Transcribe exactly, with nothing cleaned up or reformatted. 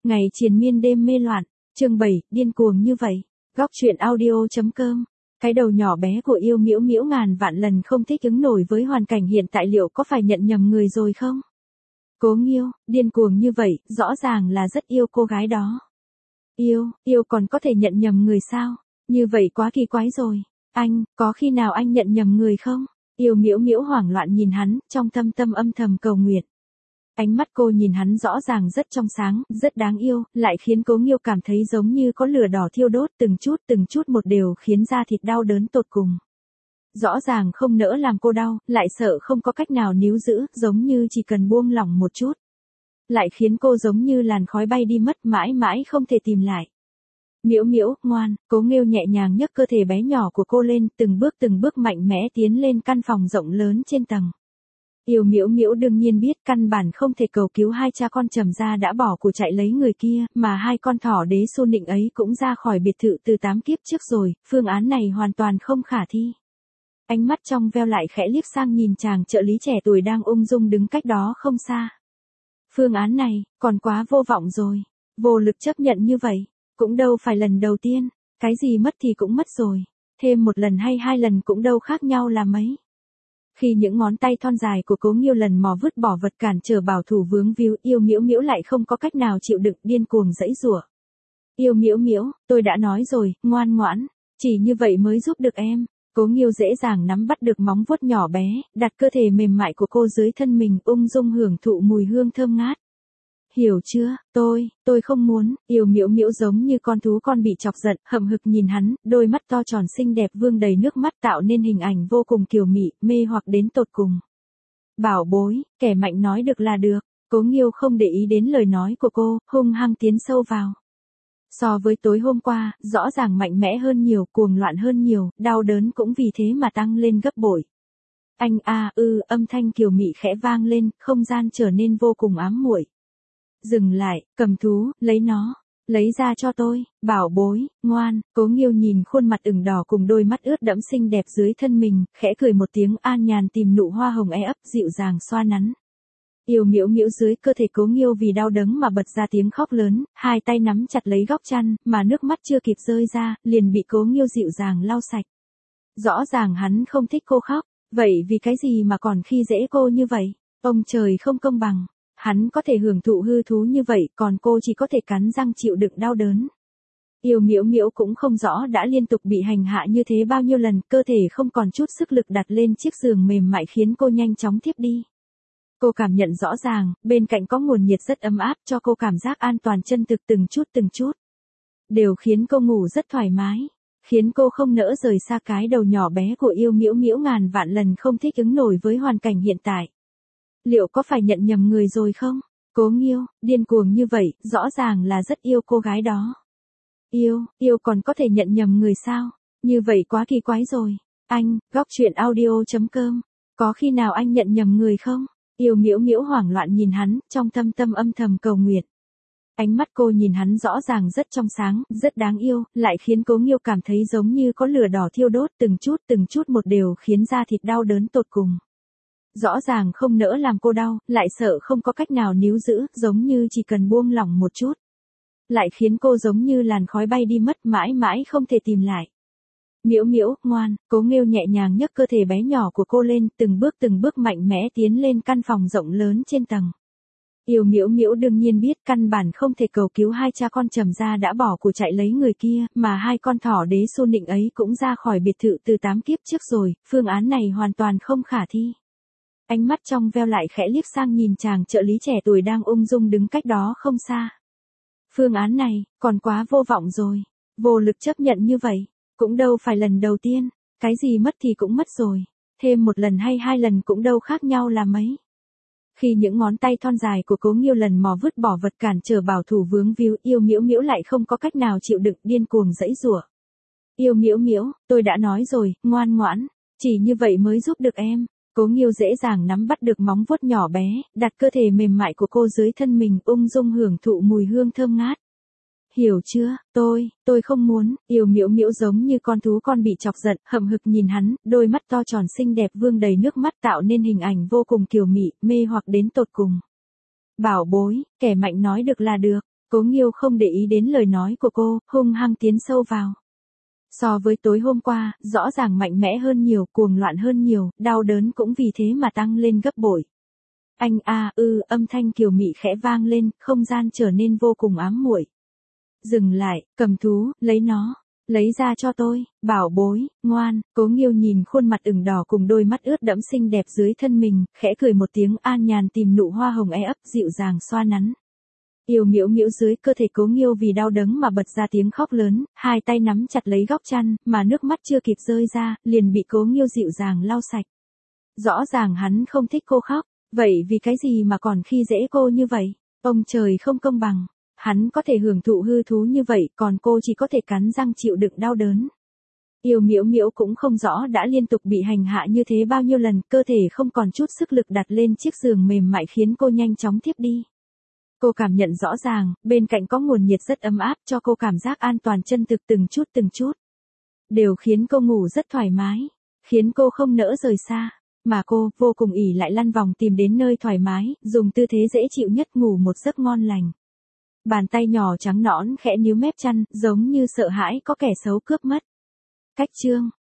Ngày triền miên đêm mê loạn, chương bảy, điên cuồng như vậy. Góc truyện audio.com. Cái đầu nhỏ bé của Yêu Miễu Miễu ngàn vạn lần không thích ứng nổi với hoàn cảnh hiện tại, liệu có phải nhận nhầm người rồi không? Cố Nghiêu, điên cuồng như vậy, rõ ràng là rất yêu cô gái đó. Yêu, yêu còn có thể nhận nhầm người sao? Như vậy quá kỳ quái rồi. Anh, có khi nào anh nhận nhầm người không? Yêu Miễu Miễu hoảng loạn nhìn hắn, trong thâm tâm âm thầm cầu nguyện. Ánh mắt cô nhìn hắn rõ ràng rất trong sáng, rất đáng yêu, lại khiến Cố Nghiêu cảm thấy giống như có lửa đỏ thiêu đốt từng chút từng chút một, đều khiến da thịt đau đớn tột cùng. Rõ ràng không nỡ làm cô đau, lại sợ không có cách nào níu giữ, giống như chỉ cần buông lỏng một chút. Lại khiến cô giống như làn khói bay đi mất, mãi mãi không thể tìm lại. Miễu Miễu, ngoan. Cố Nghiêu nhẹ nhàng nhấc cơ thể bé nhỏ của cô lên, từng bước từng bước mạnh mẽ tiến lên căn phòng rộng lớn trên tầng. Yêu Miễu Miễu đương nhiên biết căn bản không thể cầu cứu hai cha con Trầm gia đã bỏ của chạy lấy người kia, mà hai con thỏ đế xu nịnh ấy cũng ra khỏi biệt thự từ tám kiếp trước rồi, phương án này hoàn toàn không khả thi. Ánh mắt trong veo lại khẽ liếc sang nhìn chàng trợ lý trẻ tuổi đang ung dung đứng cách đó không xa. Phương án này, còn quá vô vọng rồi, vô lực chấp nhận như vậy, cũng đâu phải lần đầu tiên, cái gì mất thì cũng mất rồi, thêm một lần hay hai lần cũng đâu khác nhau là mấy. Khi những ngón tay thon dài của Cố Nghiêu lần mò vứt bỏ vật cản trở bảo thủ vướng víu, Yêu Miễu Miễu lại không có cách nào chịu đựng, điên cuồng giãy giụa. Yêu Miễu Miễu, tôi đã nói rồi, ngoan ngoãn, chỉ như vậy mới giúp được em. Cố Nghiêu dễ dàng nắm bắt được móng vuốt nhỏ bé, đặt cơ thể mềm mại của cô dưới thân mình, ung dung hưởng thụ mùi hương thơm ngát. Hiểu chưa, tôi, tôi không muốn. Yêu Miễu Miễu giống như con thú con bị chọc giận, hậm hực nhìn hắn, đôi mắt to tròn xinh đẹp vương đầy nước mắt tạo nên hình ảnh vô cùng kiều mị, mê hoặc đến tột cùng. Bảo bối, kẻ mạnh nói được là được. Cố Nghiêu không để ý đến lời nói của cô, hung hăng tiến sâu vào. So với tối hôm qua, rõ ràng mạnh mẽ hơn nhiều, cuồng loạn hơn nhiều, đau đớn cũng vì thế mà tăng lên gấp bội. Anh a ư, âm thanh kiều mị khẽ vang lên, không gian trở nên vô cùng ám muội. Dừng lại, cầm thú, lấy nó, lấy ra cho tôi, bảo bối, ngoan. Cố Nghiêu nhìn khuôn mặt ửng đỏ cùng đôi mắt ướt đẫm xinh đẹp dưới thân mình, khẽ cười một tiếng, an nhàn tìm nụ hoa hồng e ấp, dịu dàng xoa nắn. Yêu Miễu Miễu dưới cơ thể Cố Nghiêu vì đau đớn mà bật ra tiếng khóc lớn, hai tay nắm chặt lấy góc chăn, mà nước mắt chưa kịp rơi ra, liền bị Cố Nghiêu dịu dàng lau sạch. Rõ ràng hắn không thích cô khóc, vậy vì cái gì mà còn khi dễ cô như vậy? Ông trời không công bằng. Hắn có thể hưởng thụ hư thú như vậy, còn cô chỉ có thể cắn răng chịu đựng đau đớn. Yêu Miễu Miễu cũng không rõ đã liên tục bị hành hạ như thế bao nhiêu lần, cơ thể không còn chút sức lực đặt lên chiếc giường mềm mại khiến cô nhanh chóng thiếp đi. Cô cảm nhận rõ ràng, bên cạnh có nguồn nhiệt rất ấm áp cho cô cảm giác an toàn chân thực từng chút từng chút. Đều khiến cô ngủ rất thoải mái, khiến cô không nỡ rời xa cái đầu nhỏ bé của Yêu Miễu Miễu ngàn vạn lần không thích ứng nổi với hoàn cảnh hiện tại. Liệu có phải nhận nhầm người rồi không? Cố Nghiêu, điên cuồng như vậy, rõ ràng là rất yêu cô gái đó. Yêu, yêu còn có thể nhận nhầm người sao? Như vậy quá kỳ quái rồi. Anh, góc truyện audio.com. Có khi nào anh nhận nhầm người không? Yêu Miễu Miễu hoảng loạn nhìn hắn, trong thâm tâm âm thầm cầu nguyện. Ánh mắt cô nhìn hắn rõ ràng rất trong sáng, rất đáng yêu, lại khiến Cố Nghiêu cảm thấy giống như có lửa đỏ thiêu đốt từng chút từng chút một, đều khiến da thịt đau đớn tột cùng. Rõ ràng không nỡ làm cô đau, lại sợ không có cách nào níu giữ, giống như chỉ cần buông lỏng một chút. Lại khiến cô giống như làn khói bay đi mất, mãi mãi không thể tìm lại. Miễu Miễu, ngoan. Cố Nghiêu nhẹ nhàng nhấc cơ thể bé nhỏ của cô lên, từng bước từng bước mạnh mẽ tiến lên căn phòng rộng lớn trên tầng. Yêu Miễu Miễu đương nhiên biết căn bản không thể cầu cứu hai cha con Trầm gia đã bỏ của chạy lấy người kia, mà hai con thỏ đế xu nịnh ấy cũng ra khỏi biệt thự từ tám kiếp trước rồi, phương án này hoàn toàn không khả thi. Ánh mắt trong veo lại khẽ liếc sang nhìn chàng trợ lý trẻ tuổi đang ung dung đứng cách đó không xa. Phương án này, còn quá vô vọng rồi, vô lực chấp nhận như vậy, cũng đâu phải lần đầu tiên, cái gì mất thì cũng mất rồi, thêm một lần hay hai lần cũng đâu khác nhau là mấy. Khi những ngón tay thon dài của Cố Nghiêu lần mò vứt bỏ vật cản trở bảo thủ vướng víu, Yêu Miễu Miễu lại không có cách nào chịu đựng, điên cuồng giãy giụa. Yêu Miễu Miễu, tôi đã nói rồi, ngoan ngoãn, chỉ như vậy mới giúp được em. Cố Nghiêu dễ dàng nắm bắt được móng vuốt nhỏ bé, đặt cơ thể mềm mại của cô dưới thân mình, ung dung hưởng thụ mùi hương thơm ngát. Hiểu chưa, tôi, tôi không muốn. Yêu Miễu Miễu giống như con thú con bị chọc giận, hậm hực nhìn hắn, đôi mắt to tròn xinh đẹp vương đầy nước mắt tạo nên hình ảnh vô cùng kiều mị, mê hoặc đến tột cùng. Bảo bối, kẻ mạnh nói được là được. Cố Nghiêu không để ý đến lời nói của cô, hung hăng tiến sâu vào. So với tối hôm qua, rõ ràng mạnh mẽ hơn nhiều, cuồng loạn hơn nhiều, đau đớn cũng vì thế mà tăng lên gấp bội. Anh a ư âm thanh kiều mị khẽ vang lên, không gian trở nên vô cùng ám muội. Dừng lại, cầm thú, lấy nó. Lấy ra cho tôi, bảo bối, ngoan. Cố Nghiêu nhìn khuôn mặt ửng đỏ cùng đôi mắt ướt đẫm xinh đẹp dưới thân mình, khẽ cười một tiếng an nhàn tìm nụ hoa hồng e ấp dịu dàng xoa nắn. Yêu miễu miễu dưới cơ thể Cố Nghiêu vì đau đớn mà bật ra tiếng khóc lớn, hai tay nắm chặt lấy góc chăn, mà nước mắt chưa kịp rơi ra, liền bị Cố Nghiêu dịu dàng lau sạch. Rõ ràng hắn không thích cô khóc, vậy vì cái gì mà còn khi dễ cô như vậy? Ông trời không công bằng. Hắn có thể hưởng thụ hư thú như vậy, còn cô chỉ có thể cắn răng chịu đựng đau đớn. Yêu miễu miễu cũng không rõ đã liên tục bị hành hạ như thế bao nhiêu lần, cơ thể không còn chút sức lực đặt lên chiếc giường mềm mại khiến cô nhanh chóng thiếp đi. Cô cảm nhận rõ ràng, bên cạnh có nguồn nhiệt rất ấm áp cho cô cảm giác an toàn chân thực từng chút từng chút. Đều khiến cô ngủ rất thoải mái, khiến cô không nỡ rời xa, mà cô vô cùng ỉ lại lăn vòng tìm đến nơi thoải mái, dùng tư thế dễ chịu nhất ngủ một giấc ngon lành. Bàn tay nhỏ trắng nõn khẽ níu mép chăn, giống như sợ hãi có kẻ xấu cướp mất. Cách chương